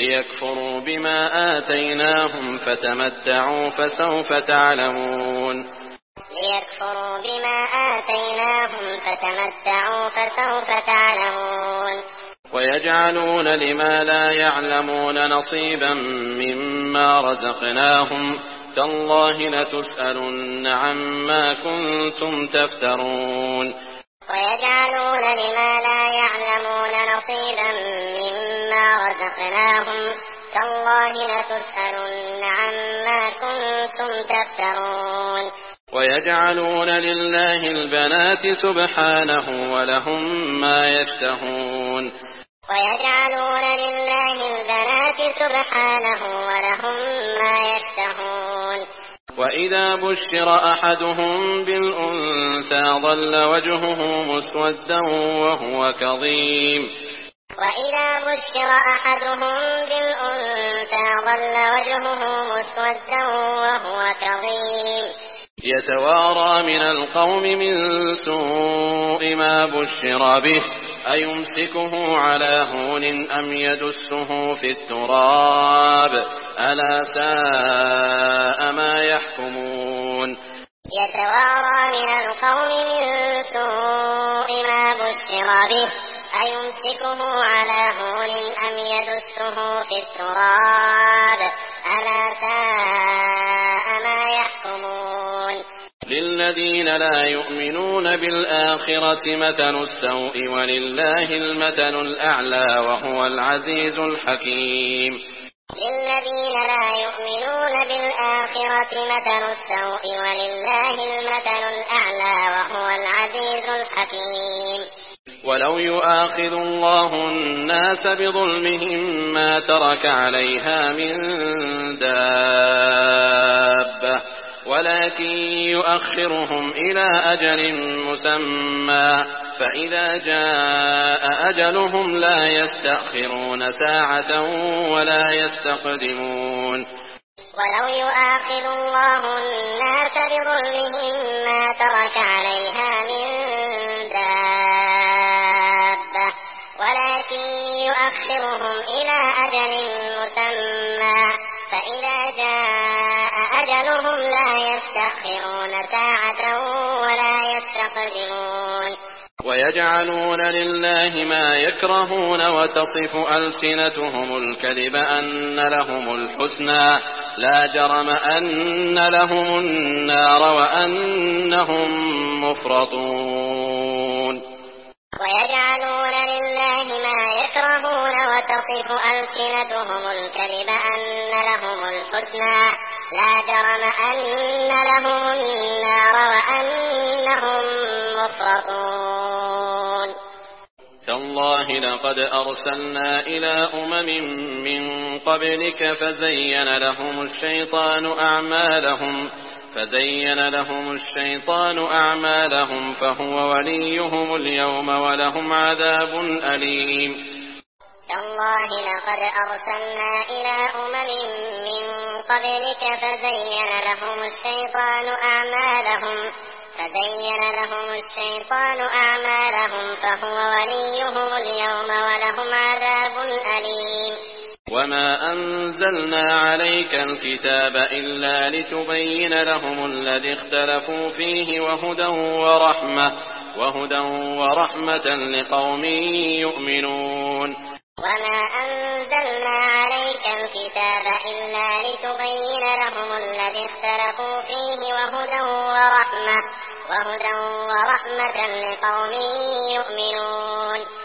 ليكفروا بما آتيناهم فتمتعوا فسوف تعلمون. ليكفروا بما آتيناهم فتمتعوا فسوف تعلمون. ويجعلون لما لا يعلمون نصيبا مما رزقناهم تالله لتسألن عما كنتم تفترون. ويجعلون لما لا يعلمون نصيبا مما رزقناهم تالله لتسألن عما كنتم تفترون. ويجعلون لله البنات سبحانه ولهم ما يشتهون. ويجعلون لله البنات سبحانه ولهم ما يشتهون. وإذا بشر أحدهم بالأنثى ظل وجهه مسودا وهو كظيم. وإذا بشر أحدهم بالأنثى ظل وجهه مسودا وهو كظيم. يتوارى من القوم من سوء ما بشر به أيمسكه على هون أم يدسه في التراب ألا ساء ما يحكمون. يتوارى من القوم من سوء ما بشر به أيمسكه على هون أم يدسه في التراب ألا ساء ما يحكمون. للذين لا يؤمنون بالآخرة مثل السوء ولله المثل الأعلى وهو العزيز الحكيم. للذين لا يؤمنون بالآخرة مثل السوء ولله المثل الأعلى وهو العزيز الحكيم. ولو يؤاخذ الله الناس بظلمهم ما ترك عليها من دابة ولكن يؤخرهم إلى أجل مسمى فإذا جاء أجلهم لا يستأخرون ساعة ولا يستقدمون. ولو يؤاخذ الله الناس بظلمهم ما ترك عليها من دابة ولكن يؤخرهم إلى أجل مسمى فإذا جاء أجلهم لا يستأخرون ساعة ولا يستقدمون. ويجعلون لله ما يكرهون وتصف ألسنتهم الكذب أن لهم الحسنى لا جرم أن لهم النار وأنهم مفرطون. ويجعلون لله ما يكرهون وتصف ألسنتهم الكذب أن لهم الحسنى لا جرم أن لهم النار وأنهم مفرطون. تالله لقد أرسلنا إلى أمم من قبلك فزين لهم الشيطان أعمالهم فهو وليهم اليوم ولهم عذاب أليم. تالله لقد أرسلنا إلى أمم من قبلك فزين لهم الشيطان أعمالهم فهو وليهم اليوم ولهم عذاب أليم. وما أنزلنا عليك الكتاب إلا لتبين لهم الذي اختلفوا فيه وهدى ورحمة لقوم يؤمنون. وما أنزلنا عليك الكتاب إلا لتبين لهم الذي اختلفوا فيه وهدى ورحمة لقوم يؤمنون.